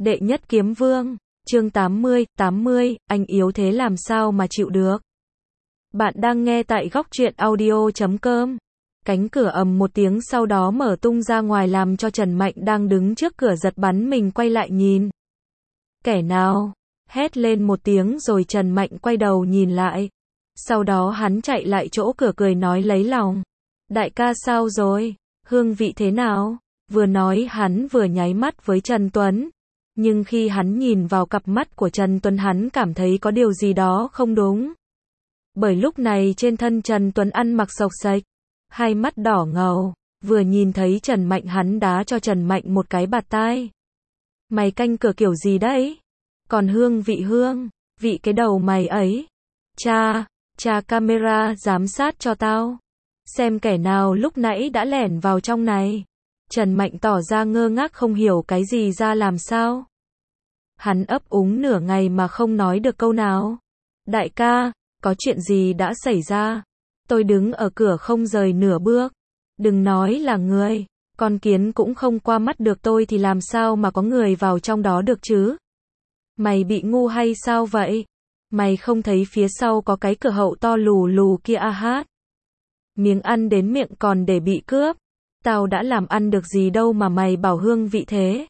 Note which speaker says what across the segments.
Speaker 1: Đệ nhất kiếm vương, chương 80, anh yếu thế làm sao mà chịu được. Bạn đang nghe tại góc truyện audio.com. Cánh cửa ầm một tiếng sau đó mở tung ra ngoài làm cho Trần Mạnh đang đứng trước cửa giật bắn mình quay lại nhìn. Kẻ nào? Hét lên một tiếng rồi Trần Mạnh quay đầu nhìn lại. Sau đó hắn chạy lại chỗ cửa cười nói lấy lòng. Đại ca sao rồi? Hương vị thế nào? Vừa nói hắn vừa nháy mắt với Trần Tuấn. Nhưng khi hắn nhìn vào cặp mắt của Trần Tuấn hắn cảm thấy có điều gì đó không đúng. Bởi lúc này trên thân Trần Tuấn ăn mặc xộc xệch, hai mắt đỏ ngầu, vừa nhìn thấy Trần Mạnh hắn đá cho Trần Mạnh một cái bạt tai. Mày canh cửa kiểu gì đấy? Còn hương vị cái đầu mày ấy. Cha camera giám sát cho tao. Xem kẻ nào lúc nãy đã lẻn vào trong này. Trần Mạnh tỏ ra ngơ ngác không hiểu cái gì ra làm sao. Hắn ấp úng nửa ngày mà không nói được câu nào. Đại ca, có chuyện gì đã xảy ra? Tôi đứng ở cửa không rời nửa bước. Đừng nói là người, con kiến cũng không qua mắt được tôi thì làm sao mà có người vào trong đó được chứ? Mày bị ngu hay sao vậy? Mày không thấy phía sau có cái cửa hậu to lù lù kia à hát? Miếng ăn đến miệng còn để bị cướp. Tao đã làm ăn được gì đâu mà mày bảo hương vị thế.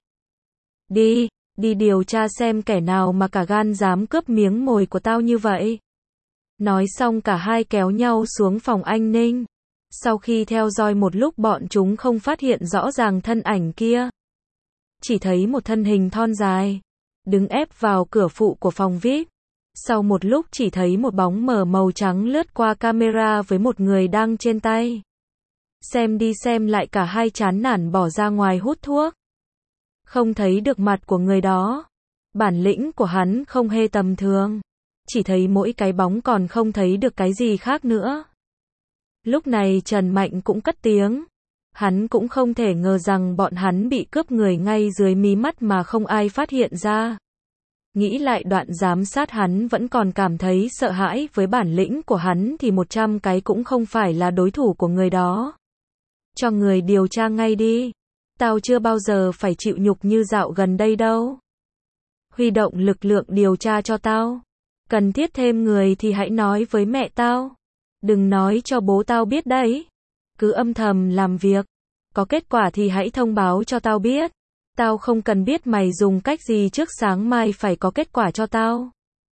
Speaker 1: Đi điều tra xem kẻ nào mà cả gan dám cướp miếng mồi của tao như vậy. Nói xong cả hai kéo nhau xuống phòng an ninh. Sau khi theo dõi một lúc bọn chúng không phát hiện rõ ràng thân ảnh kia. Chỉ thấy một thân hình thon dài, đứng ép vào cửa phụ của phòng VIP. Sau một lúc chỉ thấy một bóng mờ màu trắng lướt qua camera với một người đang trên tay. Xem đi xem lại cả hai chán nản bỏ ra ngoài hút thuốc. Không thấy được mặt của người đó. Bản lĩnh của hắn không hề tầm thường. Chỉ thấy mỗi cái bóng còn không thấy được cái gì khác nữa. Lúc này Trần Mạnh cũng cất tiếng. Hắn cũng không thể ngờ rằng bọn hắn bị cướp người ngay dưới mí mắt mà không ai phát hiện ra. Nghĩ lại đoạn giám sát hắn vẫn còn cảm thấy sợ hãi, với bản lĩnh của hắn thì 100 cái cũng không phải là đối thủ của người đó. Cho người điều tra ngay đi. Tao chưa bao giờ phải chịu nhục như dạo gần đây đâu. Huy động lực lượng điều tra cho tao. Cần thiết thêm người thì hãy nói với mẹ tao. Đừng nói cho bố tao biết đấy. Cứ âm thầm làm việc. Có kết quả thì hãy thông báo cho tao biết. Tao không cần biết mày dùng cách gì trước sáng mai phải có kết quả cho tao.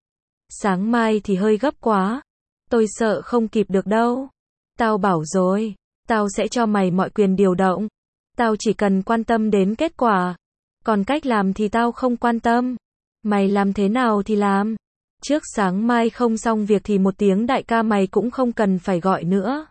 Speaker 1: Sáng mai thì hơi gấp quá. Tôi sợ không kịp được đâu. Tao bảo rồi. Tao sẽ cho mày mọi quyền điều động. Tao chỉ cần quan tâm đến kết quả. Còn cách làm thì tao không quan tâm. Mày làm thế nào thì làm. Trước sáng mai không xong việc thì một tiếng đại ca mày cũng không cần phải gọi nữa.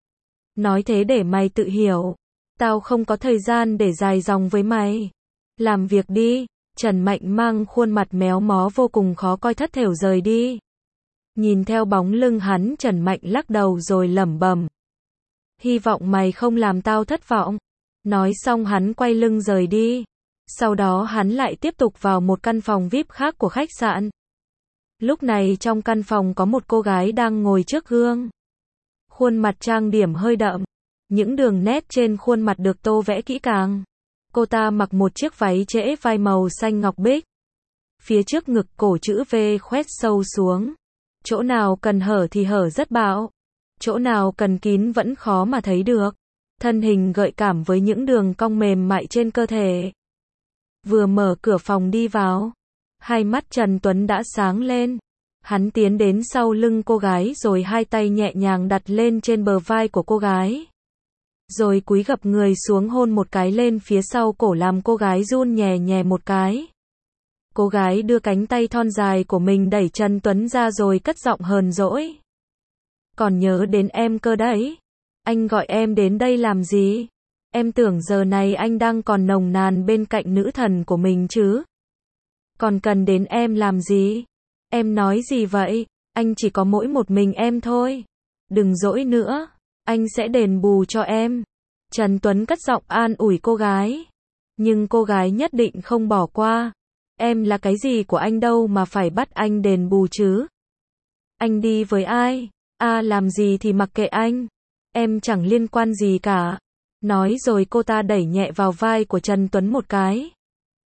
Speaker 1: Nói thế để mày tự hiểu. Tao không có thời gian để dài dòng với mày. Làm việc đi. Trần Mạnh mang khuôn mặt méo mó vô cùng khó coi thất thểu rời đi. Nhìn theo bóng lưng hắn Trần Mạnh lắc đầu rồi lẩm bẩm. Hy vọng mày không làm tao thất vọng. Nói xong hắn quay lưng rời đi. Sau đó hắn lại tiếp tục vào một căn phòng VIP khác của khách sạn. Lúc này trong căn phòng có một cô gái đang ngồi trước gương. Khuôn mặt trang điểm hơi đậm. Những đường nét trên khuôn mặt được tô vẽ kỹ càng. Cô ta mặc một chiếc váy trễ vai màu xanh ngọc bích. Phía trước ngực cổ chữ V khoét sâu xuống. Chỗ nào cần hở thì hở rất bạo. Chỗ nào cần kín vẫn khó mà thấy được. Thân hình gợi cảm với những đường cong mềm mại trên cơ thể. Vừa mở cửa phòng đi vào, hai mắt Trần Tuấn đã sáng lên. Hắn tiến đến sau lưng cô gái rồi hai tay nhẹ nhàng đặt lên trên bờ vai của cô gái. Rồi cúi gập người xuống hôn một cái lên phía sau cổ làm cô gái run nhè nhè một cái. Cô gái đưa cánh tay thon dài của mình đẩy Trần Tuấn ra rồi cất giọng hờn dỗi. Còn nhớ đến em cơ đấy. Anh gọi em đến đây làm gì? Em tưởng giờ này anh đang còn nồng nàn bên cạnh nữ thần của mình chứ. Còn cần đến em làm gì? Em nói gì vậy? Anh chỉ có mỗi một mình em thôi. Đừng dỗi nữa. Anh sẽ đền bù cho em. Trần Tuấn cất giọng an ủi cô gái. Nhưng cô gái nhất định không bỏ qua. Em là cái gì của anh đâu mà phải bắt anh đền bù chứ? Anh đi với ai? Làm gì thì mặc kệ anh. Em chẳng liên quan gì cả. Nói rồi cô ta đẩy nhẹ vào vai của Trần Tuấn một cái.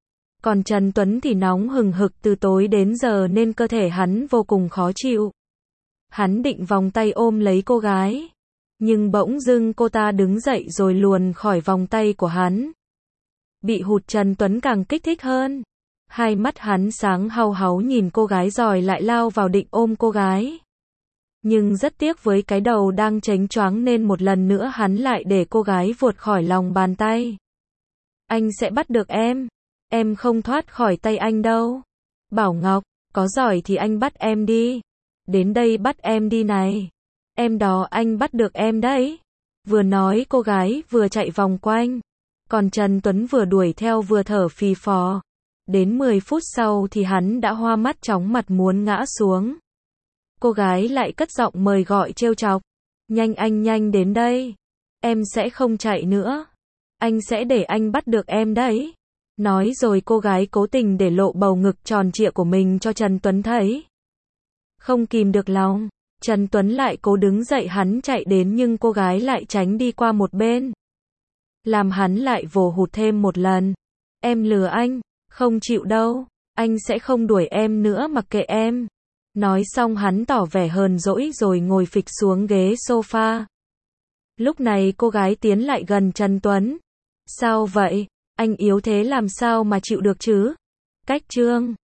Speaker 1: Còn Trần Tuấn thì nóng hừng hực từ tối đến giờ nên cơ thể hắn vô cùng khó chịu. Hắn định vòng tay ôm lấy cô gái. Nhưng bỗng dưng cô ta đứng dậy rồi luồn khỏi vòng tay của hắn. Bị hụt Trần Tuấn càng kích thích hơn. Hai mắt hắn sáng hau háu nhìn cô gái rồi lại lao vào định ôm cô gái. Nhưng rất tiếc với cái đầu đang chếnh choáng nên một lần nữa hắn lại để cô gái vụt khỏi lòng bàn tay. Anh sẽ bắt được em không thoát khỏi tay anh đâu. Bảo Ngọc, có giỏi thì anh bắt em đi. Đến đây bắt em đi này. Em đó anh bắt được em đấy. Vừa nói cô gái vừa chạy vòng quanh. Còn Trần Tuấn vừa đuổi theo vừa thở phì phò. Đến 10 phút sau thì hắn đã hoa mắt chóng mặt muốn ngã xuống. Cô gái lại cất giọng mời gọi trêu chọc. Nhanh anh nhanh đến đây. Em sẽ không chạy nữa. Anh sẽ để anh bắt được em đấy. Nói rồi cô gái cố tình để lộ bầu ngực tròn trịa của mình cho Trần Tuấn thấy. Không kìm được lòng, Trần Tuấn lại cố đứng dậy hắn chạy đến nhưng cô gái lại tránh đi qua một bên. Làm hắn lại vồ hụt thêm một lần. Em lừa anh, không chịu đâu, anh sẽ không đuổi em nữa mặc kệ em. Nói xong hắn tỏ vẻ hờn dỗi rồi ngồi phịch xuống ghế sofa. Lúc này cô gái tiến lại gần Trần Tuấn. Sao vậy? Anh yếu thế làm sao mà chịu được chứ? Cách chương